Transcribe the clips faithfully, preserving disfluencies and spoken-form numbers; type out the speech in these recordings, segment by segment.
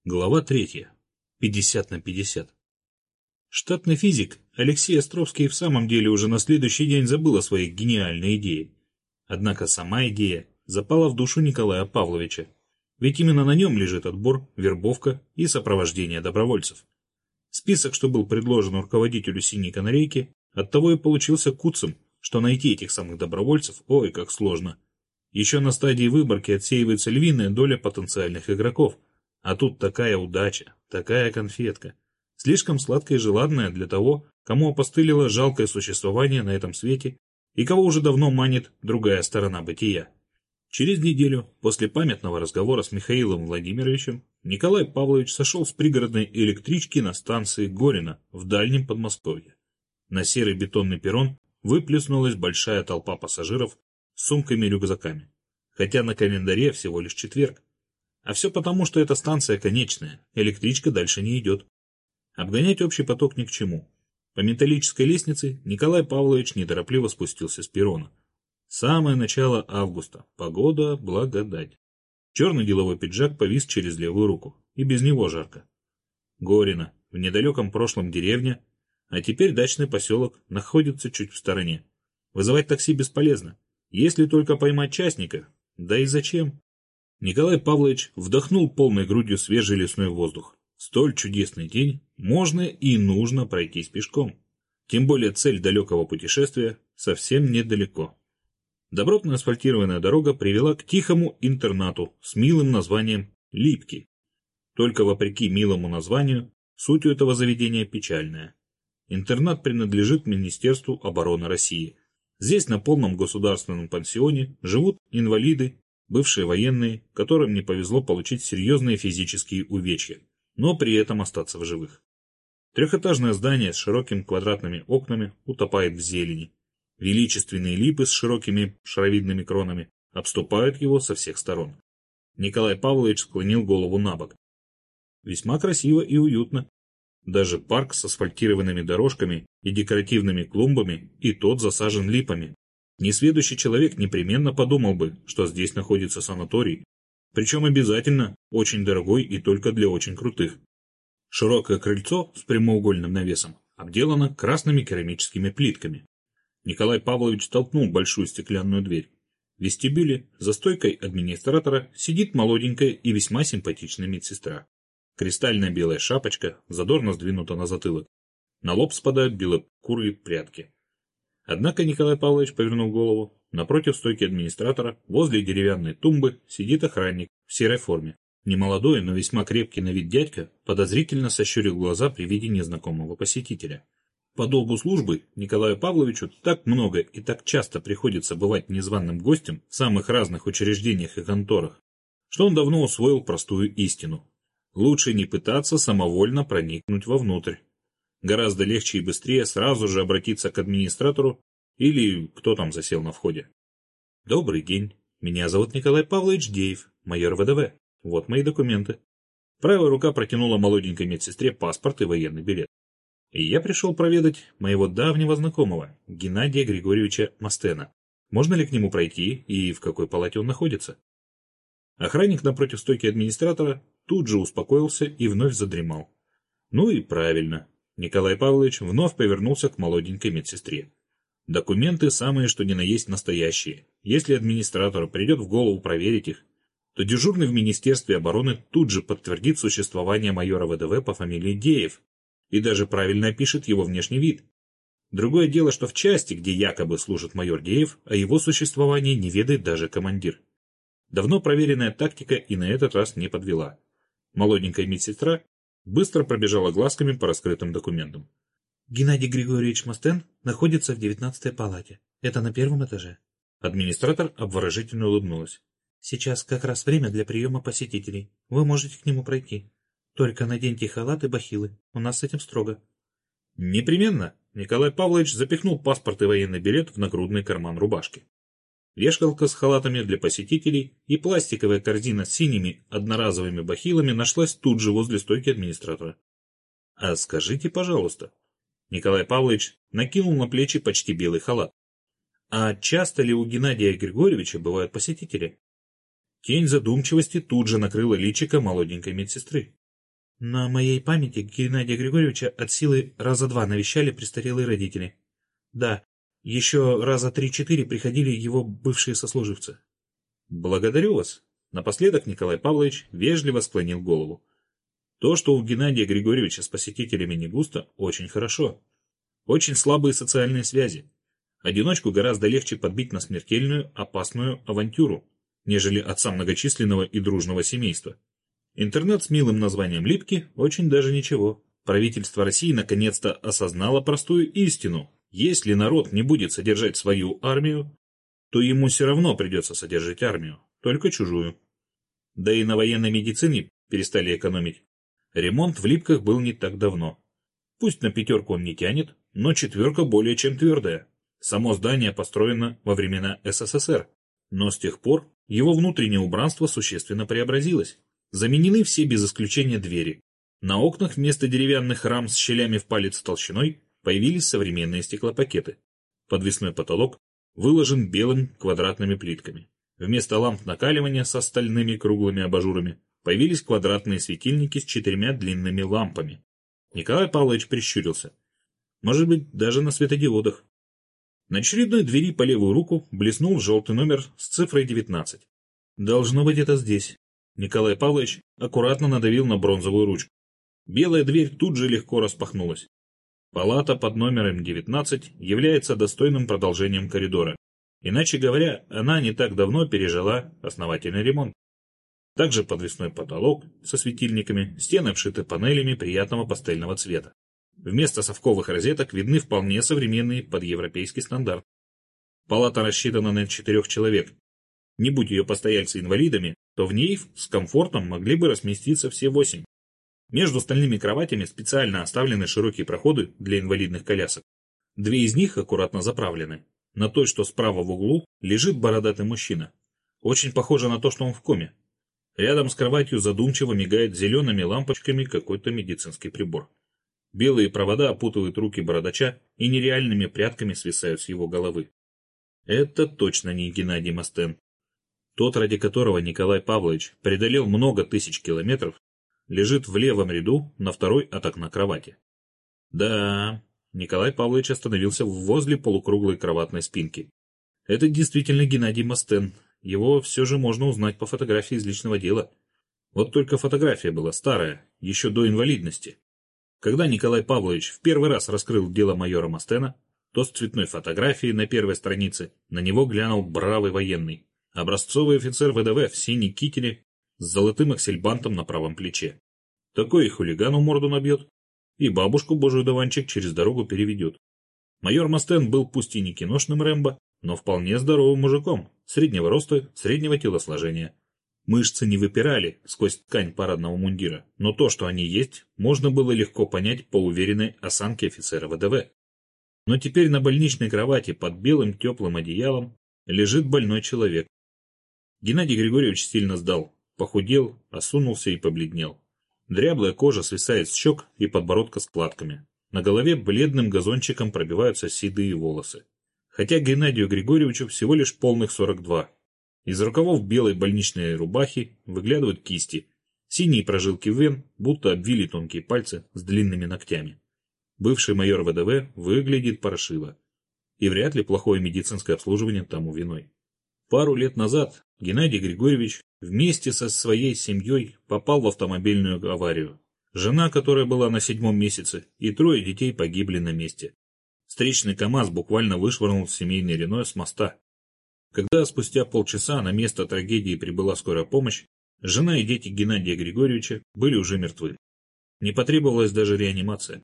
Глава третья. пятьдесят на пятьдесят. Штатный физик Алексей Островский в самом деле уже на следующий день забыл о своей гениальной идее. Однако сама идея запала в душу Николая Павловича. Ведь именно на нем лежит отбор, вербовка и сопровождение добровольцев. Список, что был предложен руководителю «Синей канарейки», оттого и получился куцым, что найти этих самых добровольцев, ой, как сложно. Еще на стадии выборки отсеивается львиная доля потенциальных игроков. А тут такая удача, такая конфетка. Слишком сладкая и желанная для того, кому опостылило жалкое существование на этом свете и кого уже давно манит другая сторона бытия. Через неделю, после памятного разговора с Михаилом Владимировичем, Николай Павлович сошел с пригородной электрички на станции Горина в дальнем Подмосковье. На серый бетонный перрон выплеснулась большая толпа пассажиров с сумками и рюкзаками. Хотя на календаре всего лишь четверг. А все потому, что эта станция конечная, электричка дальше не идет. Обгонять общий поток ни к чему. По металлической лестнице Николай Павлович неторопливо спустился с перрона. Самое начало августа, погода, благодать. Черный деловой пиджак повис через левую руку, и без него жарко. Горина, в недалеком прошлом деревня, а теперь дачный поселок, находится чуть в стороне. Вызывать такси бесполезно, если только поймать частника, да и зачем? Николай Павлович вдохнул полной грудью свежий лесной воздух. Столь чудесный день можно и нужно пройтись пешком. Тем более цель далекого путешествия совсем недалеко. Добротно асфальтированная дорога привела к тихому интернату с милым названием «Липки». Только вопреки милому названию, суть у этого заведения печальная. Интернат принадлежит Министерству обороны России. Здесь на полном государственном пансионе живут инвалиды, бывшие военные, которым не повезло получить серьезные физические увечья, но при этом остаться в живых. Трехэтажное здание с широкими квадратными окнами утопает в зелени. Величественные липы с широкими шаровидными кронами обступают его со всех сторон. Николай Павлович склонил голову набок. Весьма красиво и уютно. Даже парк с асфальтированными дорожками и декоративными клумбами и тот засажен липами. Несведущий человек непременно подумал бы, что здесь находится санаторий, причем обязательно очень дорогой и только для очень крутых. Широкое крыльцо с прямоугольным навесом обделано красными керамическими плитками. Николай Павлович толкнул большую стеклянную дверь. В вестибюле за стойкой администратора сидит молоденькая и весьма симпатичная медсестра. Кристальная белая шапочка задорно сдвинута на затылок. На лоб спадают белокурые прядки. Однако Николай Павлович повернул голову. Напротив стойки администратора, возле деревянной тумбы, сидит охранник в серой форме. Немолодой, но весьма крепкий на вид дядька подозрительно сощурил глаза при виде незнакомого посетителя. По долгу службы Николаю Павловичу так много и так часто приходится бывать незваным гостем в самых разных учреждениях и конторах, что он давно усвоил простую истину. Лучше не пытаться самовольно проникнуть вовнутрь. Гораздо легче и быстрее сразу же обратиться к администратору или кто там засел на входе. Добрый день. Меня зовут Николай Павлович Деев, майор вэ дэ вэ. Вот мои документы. Правая рука протянула молоденькой медсестре паспорт и военный билет. И я пришел проведать моего давнего знакомого, Геннадия Григорьевича Мастена. Можно ли к нему пройти и в какой палате он находится? Охранник напротив стойки администратора тут же успокоился и вновь задремал. Ну и правильно. Николай Павлович вновь повернулся к молоденькой медсестре. Документы самые что ни на есть настоящие. Если администратору придет в голову проверить их, то дежурный в Министерстве обороны тут же подтвердит существование майора вэ дэ вэ по фамилии Деев и даже правильно опишет его внешний вид. Другое дело, что в части, где якобы служит майор Деев, о его существовании не ведает даже командир. Давно проверенная тактика и на этот раз не подвела. Молоденькая медсестра быстро пробежала глазками по раскрытым документам. Геннадий Григорьевич Мастен находится в девятнадцатой палате. Это на первом этаже. Администратор обворожительно улыбнулась. Сейчас как раз время для приема посетителей. Вы можете к нему пройти. Только наденьте халат и бахилы. У нас с этим строго. Непременно. Николай Павлович запихнул паспорт и военный билет в нагрудный карман рубашки. Вешалка с халатами для посетителей и пластиковая корзина с синими одноразовыми бахилами нашлась тут же возле стойки администратора. «А скажите, пожалуйста...» Николай Павлович накинул на плечи почти белый халат. «А часто ли у Геннадия Григорьевича бывают посетители?» Тень задумчивости тут же накрыла личико молоденькой медсестры. На моей памяти Геннадия Григорьевича от силы раза два навещали престарелые родители. Да, еще раза три-четыре приходили его бывшие сослуживцы. Благодарю вас. Напоследок Николай Павлович вежливо склонил голову. То, что у Геннадия Григорьевича с посетителями не густо, очень хорошо. Очень слабые социальные связи. Одиночку гораздо легче подбить на смертельную, опасную авантюру, нежели отца многочисленного и дружного семейства. Интернет с милым названием «Липки» очень даже ничего. Правительство России наконец-то осознало простую истину. Если народ не будет содержать свою армию, то ему все равно придется содержать армию, только чужую. Да и на военной медицине перестали экономить. Ремонт в Липках был не так давно. Пусть на пятерку он не тянет, но четверка более чем твердая. Само здание построено во времена эс эс эс эр, но с тех пор его внутреннее убранство существенно преобразилось. Заменены все без исключения двери. На окнах вместо деревянных рам с щелями в палец толщиной появились современные стеклопакеты. Подвесной потолок выложен белым квадратными плитками. Вместо ламп накаливания со стальными круглыми абажурами появились квадратные светильники с четырьмя длинными лампами. Николай Павлович прищурился. Может быть, даже на светодиодах. На очередной двери по левую руку блеснул желтый номер с цифрой девятнадцать. Должно быть, это здесь. Николай Павлович аккуратно надавил на бронзовую ручку. Белая дверь тут же легко распахнулась. Палата под номером девятнадцать является достойным продолжением коридора. Иначе говоря, она не так давно пережила основательный ремонт. Также подвесной потолок со светильниками, стены обшиты панелями приятного пастельного цвета. Вместо совковых розеток видны вполне современные под европейский стандарт. Палата рассчитана на четырех человек. Не будь ее постояльцы инвалидами, то в ней с комфортом могли бы разместиться все восемь. Между стальными кроватями специально оставлены широкие проходы для инвалидных колясок. Две из них аккуратно заправлены. На той, что справа в углу, лежит бородатый мужчина. Очень похоже на то, что он в коме. Рядом с кроватью задумчиво мигает зелеными лампочками какой-то медицинский прибор. Белые провода опутывают руки бородача и нереальными прядками свисают с его головы. Это точно не Геннадий Мастен. Тот, ради которого Николай Павлович преодолел много тысяч километров, лежит в левом ряду на второй от окна кровати. Да, Николай Павлович остановился возле полукруглой кроватной спинки. Это действительно Геннадий Мастен. Его все же можно узнать по фотографии из личного дела. Вот только фотография была старая, еще до инвалидности. Когда Николай Павлович в первый раз раскрыл дело майора Мастена, то с цветной фотографией на первой странице на него глянул бравый военный. Образцовый офицер вэ дэ вэ в синей кителе с золотым аксельбантом на правом плече. Такой и хулигану морду набьет, и бабушку божий дуванчик через дорогу переведет. Майор Мастен был пусть и не киношным Рэмбо, но вполне здоровым мужиком, среднего роста, среднего телосложения. Мышцы не выпирали сквозь ткань парадного мундира, но то, что они есть, можно было легко понять по уверенной осанке офицера вэ дэ вэ. Но теперь на больничной кровати под белым теплым одеялом лежит больной человек. Геннадий Григорьевич сильно сдал, похудел, осунулся и побледнел. Дряблая кожа свисает с щек и подбородка складками. На голове бледным газончиком пробиваются седые волосы. Хотя Геннадию Григорьевичу всего лишь полных сорок два. Из рукавов белой больничной рубахи выглядывают кисти. Синие прожилки вен будто обвили тонкие пальцы с длинными ногтями. Бывший майор вэ дэ вэ выглядит паршиво. И вряд ли плохое медицинское обслуживание тому виной. Пару лет назад Геннадий Григорьевич вместе со своей семьей попал в автомобильную аварию. Жена, которая была на седьмом месяце, и трое детей погибли на месте. Встречный КамАЗ буквально вышвырнул семейный Рено с моста. Когда спустя полчаса на место трагедии прибыла скорая помощь, жена и дети Геннадия Григорьевича были уже мертвы. Не потребовалась даже реанимация.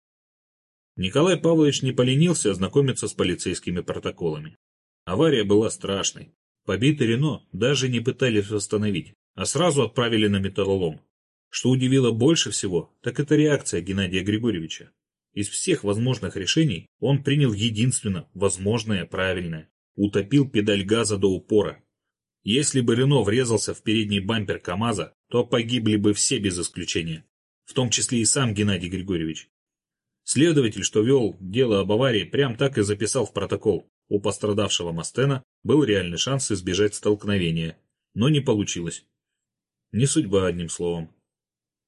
Николай Павлович не поленился ознакомиться с полицейскими протоколами. Авария была страшной. Побитый Рено даже не пытались восстановить, а сразу отправили на металлолом. Что удивило больше всего, так это реакция Геннадия Григорьевича. Из всех возможных решений он принял единственно возможное правильное. Утопил педаль газа до упора. Если бы Рено врезался в передний бампер КамАЗа, то погибли бы все без исключения, в том числе и сам Геннадий Григорьевич. Следователь, что вел дело об аварии, прям так и записал в протокол. У пострадавшего Мастена был реальный шанс избежать столкновения, но не получилось. Не судьба, одним словом.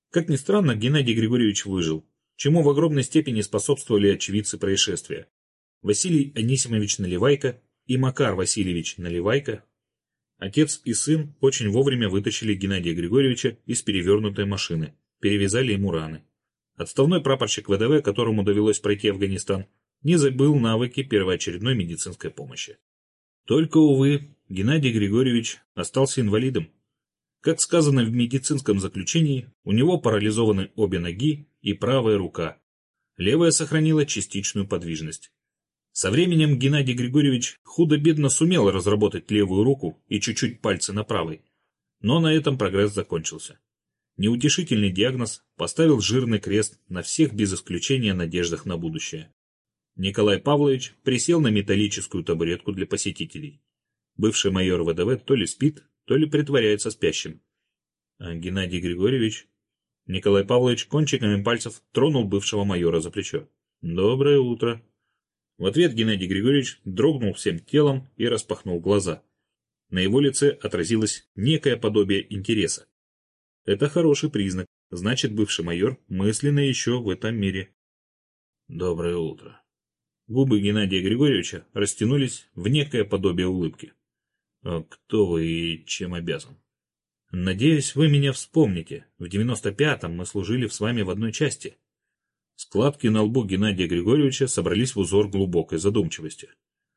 Как ни странно, Геннадий Григорьевич выжил, чему в огромной степени способствовали очевидцы происшествия. Василий Анисимович Наливайко и Макар Васильевич Наливайко. Отец и сын очень вовремя вытащили Геннадия Григорьевича из перевернутой машины, перевязали ему раны. Отставной прапорщик ВДВ, которому довелось пройти Афганистан, не забыл навыки первоочередной медицинской помощи. Только, увы, Геннадий Григорьевич остался инвалидом. Как сказано в медицинском заключении, у него парализованы обе ноги и правая рука. Левая сохранила частичную подвижность. Со временем Геннадий Григорьевич худо-бедно сумел разработать левую руку и чуть-чуть пальцы на правой. Но на этом прогресс закончился. Неутешительный диагноз поставил жирный крест на всех без исключения надеждах на будущее. Николай Павлович присел на металлическую табуретку для посетителей. Бывший майор ВДВ то ли спит, то ли притворяется спящим. А Геннадий Григорьевич... Николай Павлович кончиками пальцев тронул бывшего майора за плечо. «Доброе утро». В ответ Геннадий Григорьевич дрогнул всем телом и распахнул глаза. На его лице отразилось некое подобие интереса. Это хороший признак, значит, бывший майор мысленно еще в этом мире. «Доброе утро». Губы Геннадия Григорьевича растянулись в некое подобие улыбки. «А кто вы и чем обязан?» «Надеюсь, вы меня вспомните. В девяносто пятом мы служили с вами в одной части». Складки на лбу Геннадия Григорьевича собрались в узор глубокой задумчивости.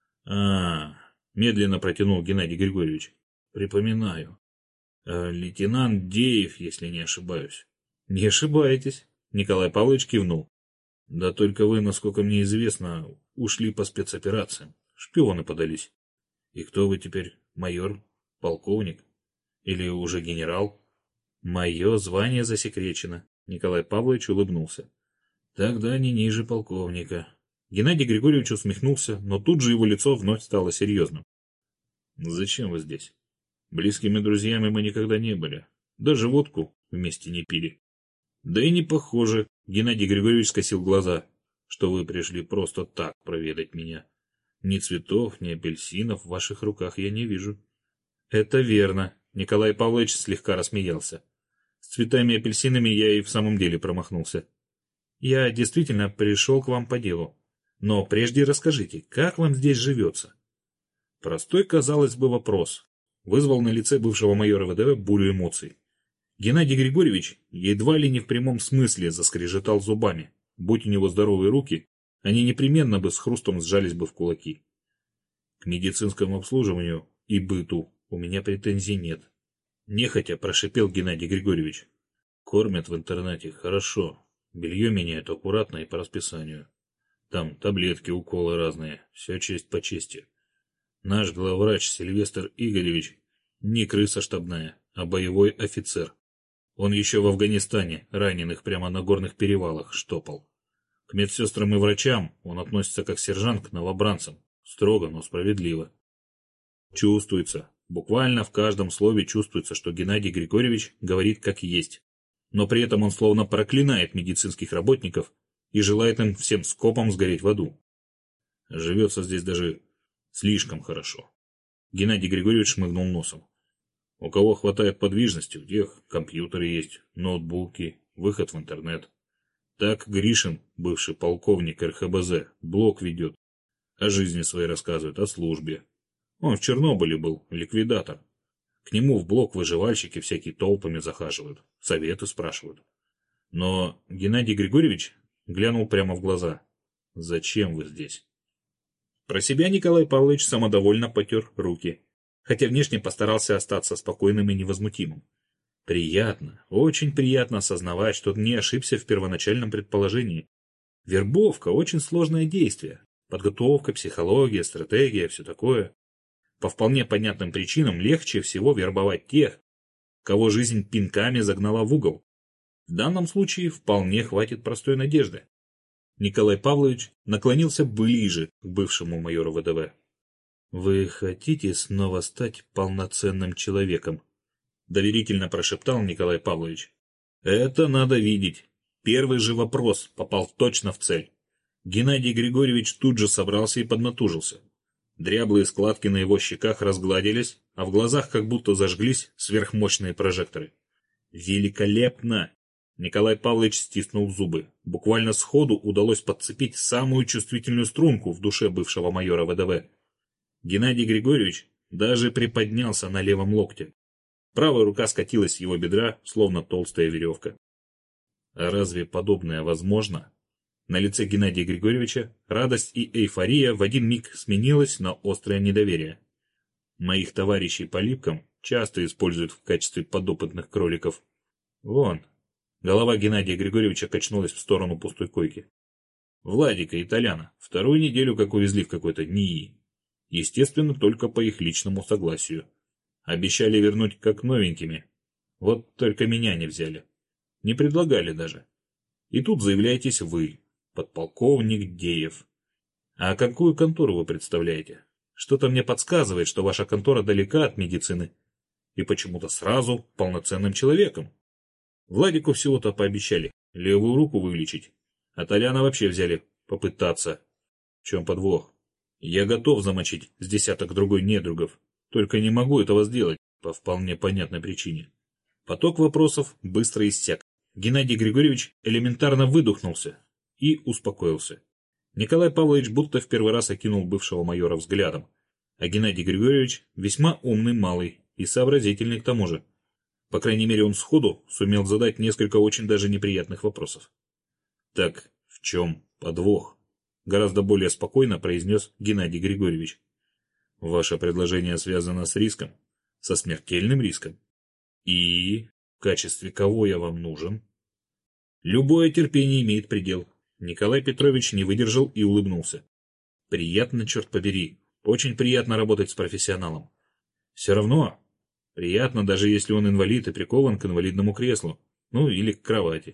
а медленно протянул Геннадий Григорьевич. «Припоминаю. А, лейтенант Деев, если не ошибаюсь». «Не ошибаетесь», — Николай Павлович кивнул. «Да только вы, насколько мне известно, ушли по спецоперациям. Шпионы подались. И кто вы теперь? Майор? Полковник? Или уже генерал?» «Мое звание засекречено», — Николай Павлович улыбнулся. «Тогда не ниже полковника». Геннадий Григорьевич усмехнулся, но тут же его лицо вновь стало серьезным. «Зачем вы здесь? Близкими друзьями мы никогда не были. Даже водку вместе не пили. Да и не похоже», — Геннадий Григорьевич скосил глаза, «что вы пришли просто так проведать меня. Ни цветов, ни апельсинов в ваших руках я не вижу». «Это верно», — Николай Павлович слегка рассмеялся. «С цветами и апельсинами я и в самом деле промахнулся. Я действительно пришел к вам по делу. Но прежде расскажите, как вам здесь живется?» Простой, казалось бы, вопрос вызвал на лице бывшего майора ВДВ бурю эмоций. Геннадий Григорьевич едва ли не в прямом смысле заскрежетал зубами. Будь у него здоровые руки, они непременно бы с хрустом сжались бы в кулаки. «К медицинскому обслуживанию и быту у меня претензий нет», — нехотя прошипел Геннадий Григорьевич. «Кормят в интернате хорошо. Белье меняют аккуратно и по расписанию. Там таблетки, уколы разные, все честь по чести. Наш главврач Сильвестр Игоревич не крыса штабная, а боевой офицер. Он еще в Афганистане раненых прямо на горных перевалах штопал. К медсестрам и врачам он относится как сержант к новобранцам, строго, но справедливо. Чувствуется, буквально в каждом слове чувствуется, что Геннадий Григорьевич говорит как есть. Но при этом он словно проклинает медицинских работников и желает им всем скопом сгореть в аду. Живется здесь даже слишком хорошо. Геннадий Григорьевич шмыгнул носом. У кого хватает подвижности, у тех компьютеры есть, ноутбуки, выход в интернет. Так Гришин, бывший полковник эр ха бэ зэ, блог ведет. О жизни своей рассказывает, о службе. Он в Чернобыле был, ликвидатор. К нему в блок выживальщики всякие толпами захаживают, советы спрашивают. Но Геннадий Григорьевич глянул прямо в глаза. «Зачем вы здесь?» Про себя Николай Павлович самодовольно потер руки, хотя внешне постарался остаться спокойным и невозмутимым. Приятно, очень приятно осознавать, что не ошибся в первоначальном предположении. Вербовка – очень сложное действие. Подготовка, психология, стратегия – все такое. По вполне понятным причинам легче всего вербовать тех, кого жизнь пинками загнала в угол. В данном случае вполне хватит простой надежды. Николай Павлович наклонился ближе к бывшему майору вэ дэ вэ. «Вы хотите снова стать полноценным человеком?» Доверительно прошептал Николай Павлович. «Это надо видеть. Первый же вопрос попал точно в цель». Геннадий Григорьевич тут же собрался и поднатужился. Дряблые складки на его щеках разгладились, а в глазах как будто зажглись сверхмощные прожекторы. «Великолепно! Николай Павлович стиснул зубы. Буквально сходу удалось подцепить самую чувствительную струнку в душе бывшего майора ВДВ. Геннадий Григорьевич даже приподнялся на левом локте. Правая рука скатилась с его бедра, словно толстая веревка. А разве подобное возможно? На лице Геннадия Григорьевича радость и эйфория в один миг сменилась на острое недоверие. Моих товарищей по липкам часто используют в качестве подопытных кроликов. Вон. Голова Геннадия Григорьевича качнулась в сторону пустой койки. Владика и Толяна вторую неделю как увезли в какой-то НИИ. Естественно, только по их личному согласию. Обещали вернуть как новенькими. Вот только меня не взяли. Не предлагали даже. И тут заявляетесь вы, подполковник Деев. А какую контору вы представляете? Что-то мне подсказывает, что ваша контора далека от медицины. И почему-то сразу полноценным человеком. Владику всего-то пообещали левую руку вылечить, а Толяна вообще взяли попытаться. В чем подвох? Я готов замочить с десяток другой недругов, только не могу этого сделать по вполне понятной причине. Поток вопросов быстро иссяк. Геннадий Григорьевич элементарно выдохнулся и успокоился. Николай Павлович будто в первый раз окинул бывшего майора взглядом, а Геннадий Григорьевич весьма умный малый и сообразительный к тому же. По крайней мере, он сходу сумел задать несколько очень даже неприятных вопросов. «Так, в чем подвох?» — гораздо более спокойно произнес Геннадий Григорьевич. «Ваше предложение связано с риском, со смертельным риском. И в качестве кого я вам нужен?» Любое терпение имеет предел. Николай Петрович не выдержал и улыбнулся. «Приятно, черт побери, очень приятно работать с профессионалом. Все равно... Приятно, даже если он инвалид и прикован к инвалидному креслу, ну или к кровати.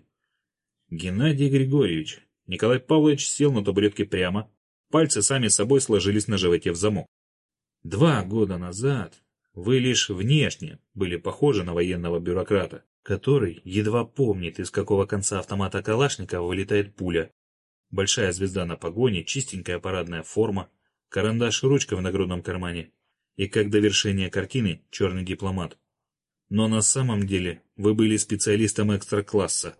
Геннадий Григорьевич. Николай Павлович сел на табуретке прямо, пальцы сами собой сложились на животе в замок. Два года назад вы лишь внешне были похожи на военного бюрократа, который едва помнит, из какого конца автомата Калашникова вылетает пуля. Большая звезда на погоне, чистенькая парадная форма, карандаш и ручка в нагрудном кармане. И как довершение картины черный дипломат. Но на самом деле вы были специалистом экстра-класса.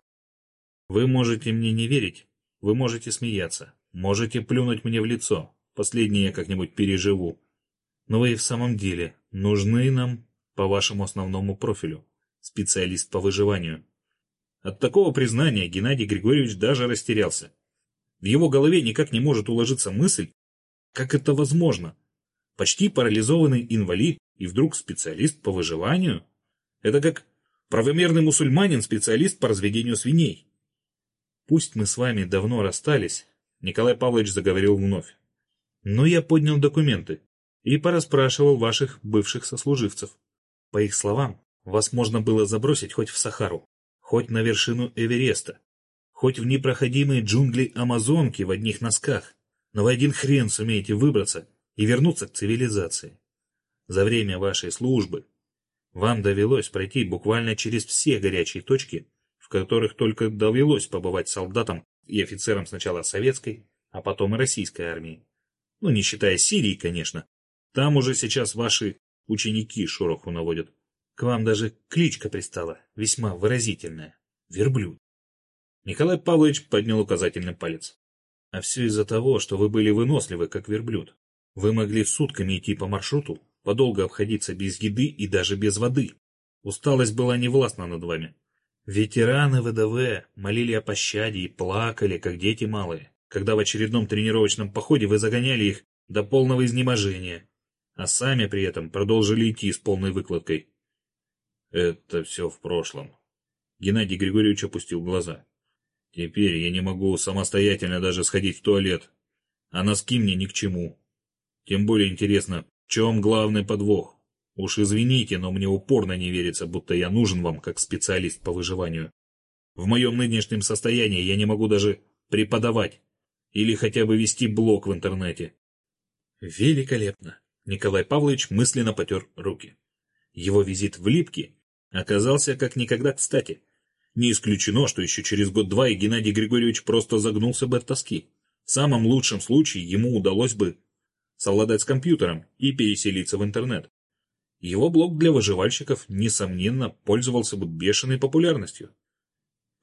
Вы можете мне не верить, вы можете смеяться, можете плюнуть мне в лицо, последнее я как-нибудь переживу. Но вы и в самом деле нужны нам по вашему основному профилю, специалист по выживанию. От такого признания Геннадий Григорьевич даже растерялся. В его голове никак не может уложиться мысль, как это возможно. Почти парализованный инвалид и вдруг специалист по выживанию? Это как правомерный мусульманин, специалист по разведению свиней. Пусть мы с вами давно расстались, Николай Павлович заговорил вновь. Но я поднял документы и порасспрашивал ваших бывших сослуживцев. По их словам, вас можно было забросить хоть в Сахару, хоть на вершину Эвереста, хоть в непроходимые джунгли Амазонки в одних носках, но вы один хрен сумеете выбраться и вернуться к цивилизации. За время вашей службы вам довелось пройти буквально через все горячие точки, в которых только довелось побывать солдатам и офицерам сначала советской, а потом и российской армии. Ну, не считая Сирии, конечно. Там уже сейчас ваши ученики шороху наводят. К вам даже кличка пристала, весьма выразительная. Верблюд. Николай Павлович поднял указательный палец. А все из-за того, что вы были выносливы, как верблюд. Вы могли сутками идти по маршруту, подолго обходиться без еды и даже без воды. Усталость была невластна над вами. Ветераны ВДВ молили о пощаде и плакали, как дети малые, когда в очередном тренировочном походе вы загоняли их до полного изнеможения, а сами при этом продолжили идти с полной выкладкой. Это все в прошлом. Геннадий Григорьевич опустил глаза. Теперь я не могу самостоятельно даже сходить в туалет, а носки мне ни к чему. Тем более интересно, в чем главный подвох? Уж извините, но мне упорно не верится, будто я нужен вам как специалист по выживанию. В моем нынешнем состоянии я не могу даже преподавать или хотя бы вести блог в интернете. Великолепно. Николай Павлович мысленно потер руки. Его визит в Липки оказался как никогда кстати. Не исключено, что еще через год-два и Геннадий Григорьевич просто загнулся бы от тоски. В самом лучшем случае ему удалось бы совладать с компьютером и переселиться в интернет. Его блог для выживальщиков, несомненно, пользовался бы бешеной популярностью.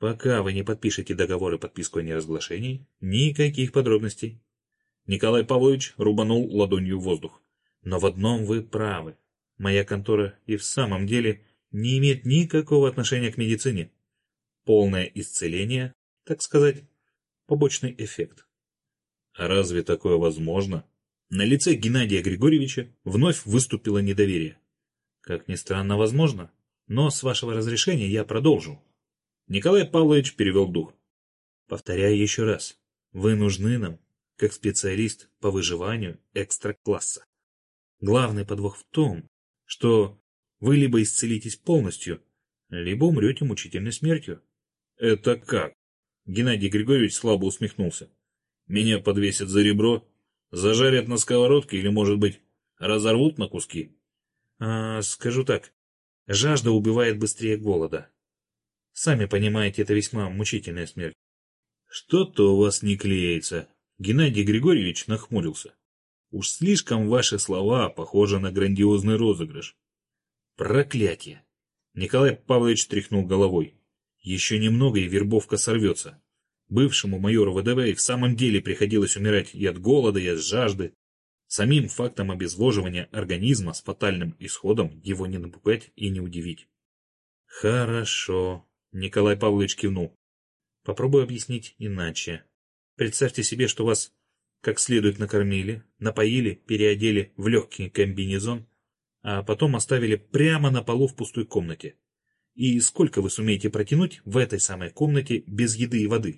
Пока вы не подпишете договор и подписку о неразглашении, никаких подробностей. Николай Павлович рубанул ладонью в воздух. Но в одном вы правы. Моя контора и в самом деле не имеет никакого отношения к медицине. Полное исцеление, так сказать, побочный эффект. А разве такое возможно? На лице Геннадия Григорьевича вновь выступило недоверие. Как ни странно, возможно, но с вашего разрешения я продолжу. Николай Павлович перевел дух. Повторяю еще раз, вы нужны нам, как специалист по выживанию экстра-класса. Главный подвох в том, что вы либо исцелитесь полностью, либо умрете мучительной смертью. Это как? Геннадий Григорьевич слабо усмехнулся. Меня подвесят за ребро, зажарят на сковородке или, может быть, разорвут на куски? А, скажу так, жажда убивает быстрее голода. Сами понимаете, это весьма мучительная смерть. Что-то у вас не клеится. Геннадий Григорьевич нахмурился. Уж слишком ваши слова похожи на грандиозный розыгрыш. Проклятие! Николай Павлович тряхнул головой. Еще немного, и вербовка сорвется. Бывшему майору ВДВ и в самом деле приходилось умирать и от голода, и от жажды. Самим фактом обезвоживания организма с фатальным исходом его не напугать и не удивить. Хорошо, Николай Павлович кивнул. Попробую объяснить иначе. Представьте себе, что вас как следует накормили, напоили, переодели в легкий комбинезон, а потом оставили прямо на полу в пустой комнате. И сколько вы сумеете протянуть в этой самой комнате без еды и воды?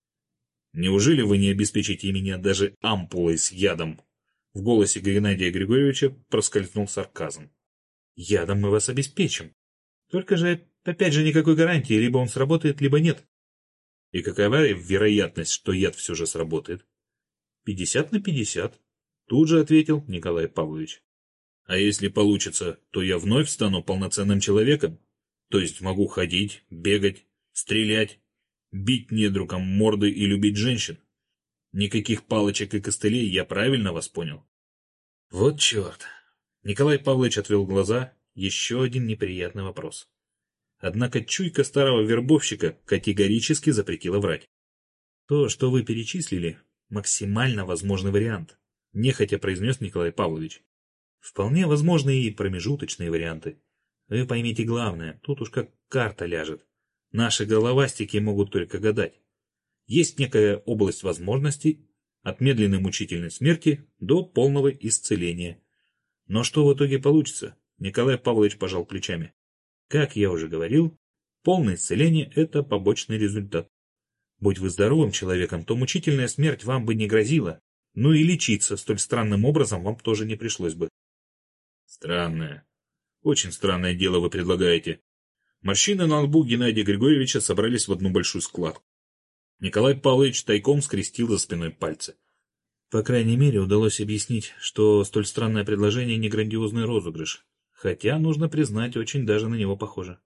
Неужели вы не обеспечите меня даже ампулой с ядом? В голосе Геннадия Григорьевича проскользнул сарказм. Ядом мы вас обеспечим. Только же, опять же, никакой гарантии, либо он сработает, либо нет. И какова вероятность, что яд все же сработает? Пятьдесят на пятьдесят, тут же ответил Николай Павлович. А если получится, то я вновь стану полноценным человеком? То есть могу ходить, бегать, стрелять, бить недругам морды и любить женщин? Никаких палочек и костылей, я правильно вас понял? Вот черт. Николай Павлович отвел глаза. Еще один неприятный вопрос. Однако чуйка старого вербовщика категорически запретила врать. То, что вы перечислили, максимально возможный вариант, нехотя произнес Николай Павлович. Вполне возможны и промежуточные варианты. Вы поймите главное, тут уж как карта ляжет. Наши головастики могут только гадать. Есть некая область возможностей от медленной мучительной смерти до полного исцеления. Но что в итоге получится? Николай Павлович пожал плечами. Как я уже говорил, полное исцеление – это побочный результат. Будь вы здоровым человеком, то мучительная смерть вам бы не грозила, ну и лечиться столь странным образом вам тоже не пришлось бы. Странное, очень странное дело вы предлагаете. Морщины на лбу Геннадия Григорьевича собрались в одну большую складку. Николай Павлович тайком скрестил за спиной пальцы. По крайней мере, удалось объяснить, что столь странное предложение не грандиозный розыгрыш, хотя, нужно признать, очень даже на него похоже.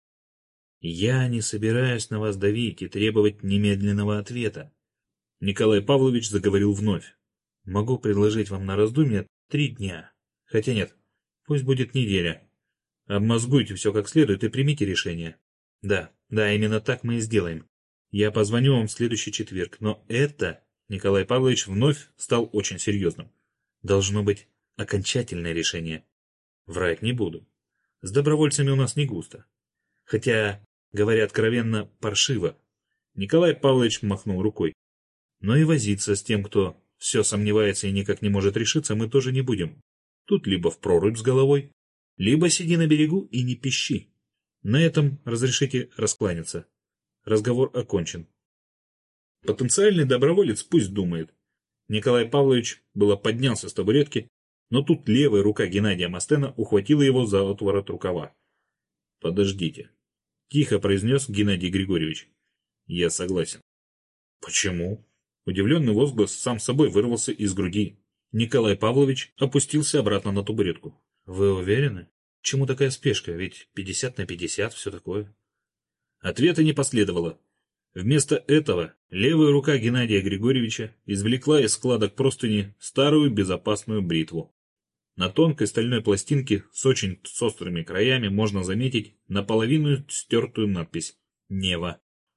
Я не собираюсь на вас давить и требовать немедленного ответа. Николай Павлович заговорил вновь. Могу предложить вам на раздумье три дня. Хотя нет, пусть будет неделя. Обмозгуйте все как следует и примите решение. Да, да, именно так мы и сделаем. Я позвоню вам в следующий четверг, но это... Николай Павлович вновь стал очень серьезным. Должно быть окончательное решение. Врать не буду. С добровольцами у нас не густо. Хотя, говоря откровенно, паршиво. Николай Павлович махнул рукой. Но и возиться с тем, кто все сомневается и никак не может решиться, мы тоже не будем. Тут либо в прорубь с головой, либо сиди на берегу и не пищи. На этом разрешите раскланяться. Разговор окончен. Потенциальный доброволец пусть думает. Николай Павлович было поднялся с табуретки, но тут левая рука Геннадия Мастена ухватила его за отворот рукава. «Подождите», — тихо произнес Геннадий Григорьевич. «Я согласен». «Почему?» Удивленный возглас сам собой вырвался из груди. Николай Павлович опустился обратно на табуретку. «Вы уверены? Чему такая спешка? Ведь пятьдесят на пятьдесят, все такое». Ответа не последовало. Вместо этого левая рука Геннадия Григорьевича извлекла из складок простыни старую безопасную бритву. На тонкой стальной пластинке с очень с острыми краями можно заметить наполовину стертую надпись «Нева».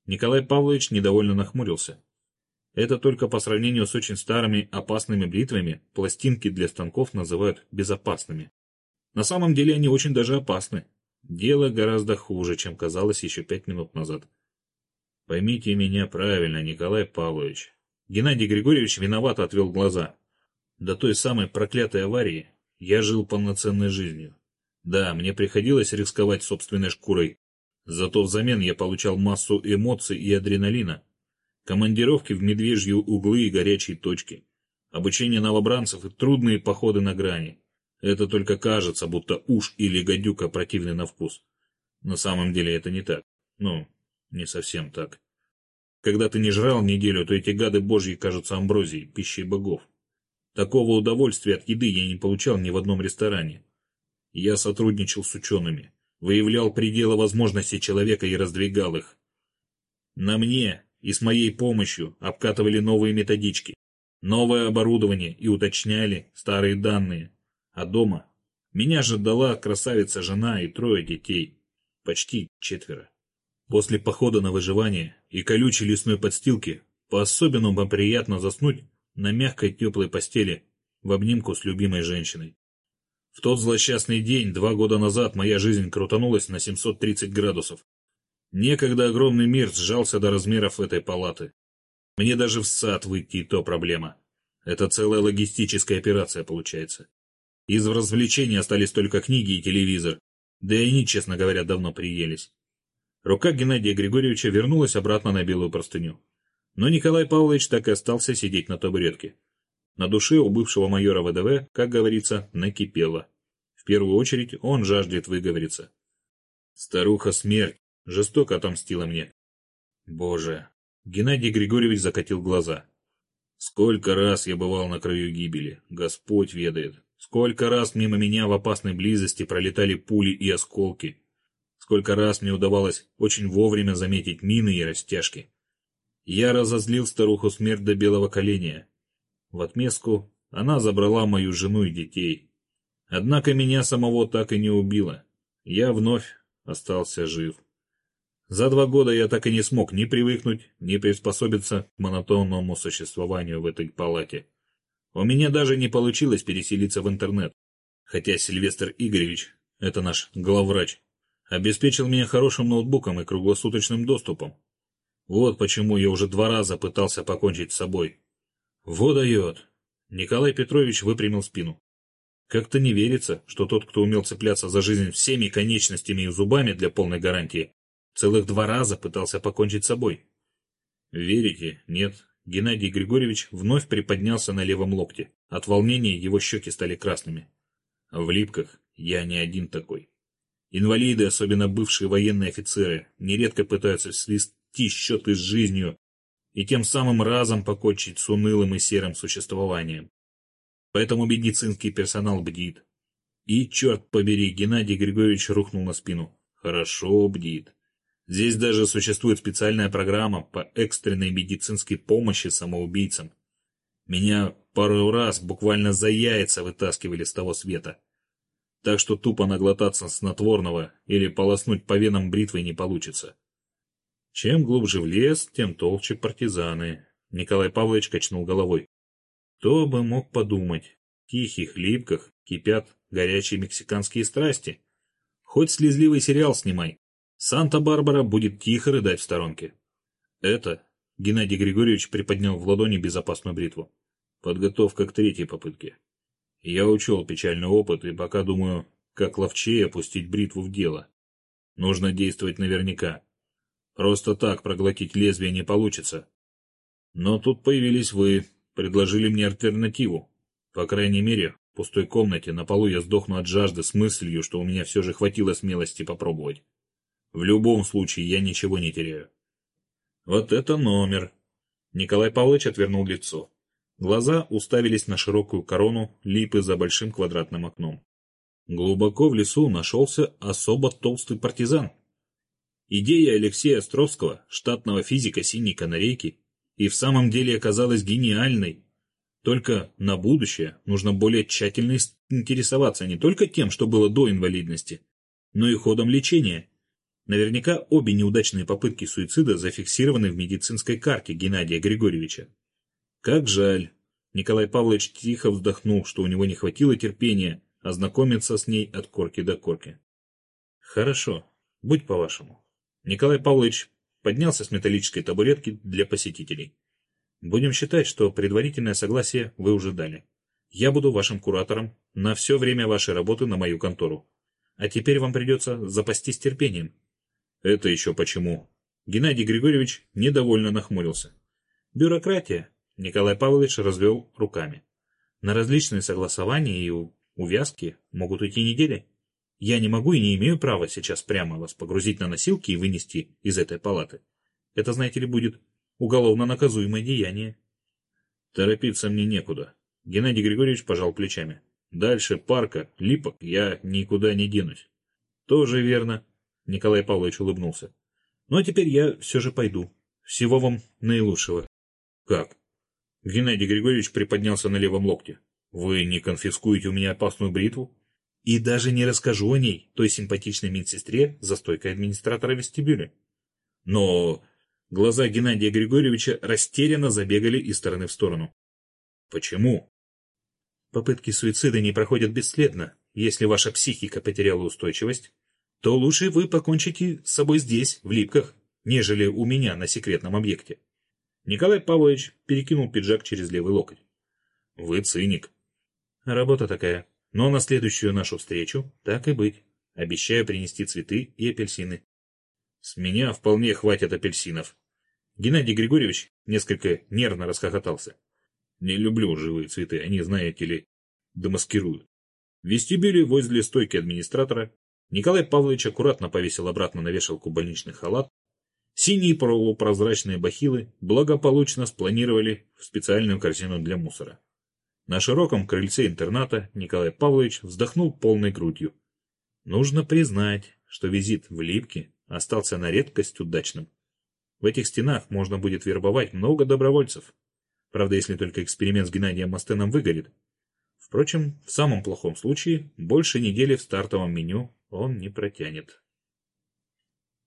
Николай Павлович недовольно нахмурился. Это только по сравнению с очень старыми опасными бритвами пластинки для станков называют безопасными. На самом деле они очень даже опасны. Дело гораздо хуже, чем казалось еще пять минут назад. Поймите меня правильно, Николай Павлович. Геннадий Григорьевич виновато отвел глаза. До той самой проклятой аварии я жил полноценной жизнью. Да, мне приходилось рисковать собственной шкурой. Зато взамен я получал массу эмоций и адреналина. Командировки в медвежьи углы и горячие точки. Обучение новобранцев и трудные походы на грани. Это только кажется, будто уж или гадюка противны на вкус. На самом деле это не так. Ну, не совсем так. Когда ты не жрал неделю, то эти гады божьи кажутся амброзией, пищей богов. Такого удовольствия от еды я не получал ни в одном ресторане. Я сотрудничал с учеными, выявлял пределы возможностей человека и раздвигал их. На мне и с моей помощью обкатывали новые методички, новое оборудование и уточняли старые данные. А дома меня же дала красавица-жена и трое детей, почти четверо. После похода на выживание и колючей лесной подстилки по-особенному приятно заснуть на мягкой теплой постели в обнимку с любимой женщиной. В тот злосчастный день, два года назад, моя жизнь крутанулась на семьсот тридцать градусов. Некогда огромный мир сжался до размеров этой палаты. Мне даже в сад выйти и то проблема. Это целая логистическая операция получается. Из развлечений остались только книги и телевизор, да и они, честно говоря, давно приелись. Рука Геннадия Григорьевича вернулась обратно на белую простыню. Но Николай Павлович так и остался сидеть на табуретке. На душе у бывшего майора ВДВ, как говорится, накипело. В первую очередь он жаждет выговориться. Старуха смерть жестоко отомстила мне. Боже, Геннадий Григорьевич закатил глаза. Сколько раз я бывал на краю гибели, Господь ведает. Сколько раз мимо меня в опасной близости пролетали пули и осколки. Сколько раз мне удавалось очень вовремя заметить мины и растяжки. Я разозлил старуху смерть до белого коленя. В отместку она забрала мою жену и детей. Однако меня самого так и не убила. Я вновь остался жив. За два года я так и не смог ни привыкнуть, ни приспособиться к монотонному существованию в этой палате. У меня даже не получилось переселиться в интернет, хотя Сильвестр Игоревич, это наш главврач, обеспечил меня хорошим ноутбуком и круглосуточным доступом. Вот почему я уже два раза пытался покончить с собой. Во дает! Николай Петрович выпрямил спину. Как-то не верится, что тот, кто умел цепляться за жизнь всеми конечностями и зубами для полной гарантии, целых два раза пытался покончить с собой. Верите? Нет. Геннадий Григорьевич вновь приподнялся на левом локте. От волнения его щеки стали красными. В Липках я не один такой. Инвалиды, особенно бывшие военные офицеры, нередко пытаются свести счеты с жизнью и тем самым разом покончить с унылым и серым существованием. Поэтому медицинский персонал бдит. И, черт побери, Геннадий Григорьевич рухнул на спину. Хорошо бдит. Здесь даже существует специальная программа по экстренной медицинской помощи самоубийцам. Меня пару раз буквально за яйца вытаскивали с того света. Так что тупо наглотаться снотворного или полоснуть по венам бритвой не получится. Чем глубже в лес, тем толще партизаны. Николай Павлович качнул головой. Кто бы мог подумать, в тихих Липках кипят горячие мексиканские страсти. Хоть слезливый сериал снимай. Санта-Барбара будет тихо рыдать в сторонке. Это, Геннадий Григорьевич приподнял в ладони безопасную бритву, подготовка к третьей попытке. Я учел печальный опыт и пока думаю, как ловчее опустить бритву в дело. Нужно действовать наверняка. Просто так проглотить лезвие не получится. Но тут появились вы, предложили мне альтернативу. По крайней мере, в пустой комнате на полу я сдохну от жажды с мыслью, что у меня все же хватило смелости попробовать. В любом случае я ничего не теряю. Вот это номер. Николай Павлович отвернул лицо. Глаза уставились на широкую корону липы за большим квадратным окном. Глубоко в лесу нашелся особо толстый партизан. Идея Алексея Островского, штатного физика «Синей канарейки», и в самом деле оказалась гениальной. Только на будущее нужно более тщательно интересоваться не только тем, что было до инвалидности, но и ходом лечения. Наверняка обе неудачные попытки суицида зафиксированы в медицинской карте Геннадия Григорьевича. Как жаль. Николай Павлович тихо вздохнул, что у него не хватило терпения ознакомиться с ней от корки до корки. Хорошо, будь по-вашему. Николай Павлович поднялся с металлической табуретки для посетителей. Будем считать, что предварительное согласие вы уже дали. Я буду вашим куратором на все время вашей работы на мою контору. А теперь вам придется запастись терпением. Это еще почему? Геннадий Григорьевич недовольно нахмурился. Бюрократия. Николай Павлович развел руками. На различные согласования и увязки могут уйти недели. Я не могу и не имею права сейчас прямо вас погрузить на носилки и вынести из этой палаты. Это, знаете ли, будет уголовно наказуемое деяние. Торопиться мне некуда. Геннадий Григорьевич пожал плечами. Дальше парка, липок, я никуда не денусь. Тоже верно. Николай Павлович улыбнулся. Ну а теперь я все же пойду. Всего вам наилучшего. Как? Геннадий Григорьевич приподнялся на левом локте. Вы не конфискуете у меня опасную бритву? И даже не расскажу о ней, той симпатичной медсестре за стойкой администратора вестибюля. Но глаза Геннадия Григорьевича растерянно забегали из стороны в сторону. Почему? Попытки суицида не проходят бесследно. Если ваша психика потеряла устойчивость, то лучше вы покончите с собой здесь, в Липках, нежели у меня на секретном объекте. Николай Павлович перекинул пиджак через левый локоть. Вы циник. Работа такая. Но на следующую нашу встречу, так и быть, обещаю принести цветы и апельсины. С меня вполне хватит апельсинов. Геннадий Григорьевич несколько нервно расхохотался. Не люблю живые цветы, они, знаете ли, демаскируют. В вестибюле возле стойки администратора Николай Павлович аккуратно повесил обратно на вешалку больничный халат. Синие полупрозрачные бахилы благополучно спланировали в специальную корзину для мусора. На широком крыльце интерната Николай Павлович вздохнул полной грудью. Нужно признать, что визит в Липки остался на редкость удачным. В этих стенах можно будет вербовать много добровольцев. Правда, если только эксперимент с Геннадием Мастеном выгорит. Впрочем, в самом плохом случае больше недели в стартовом меню он не протянет.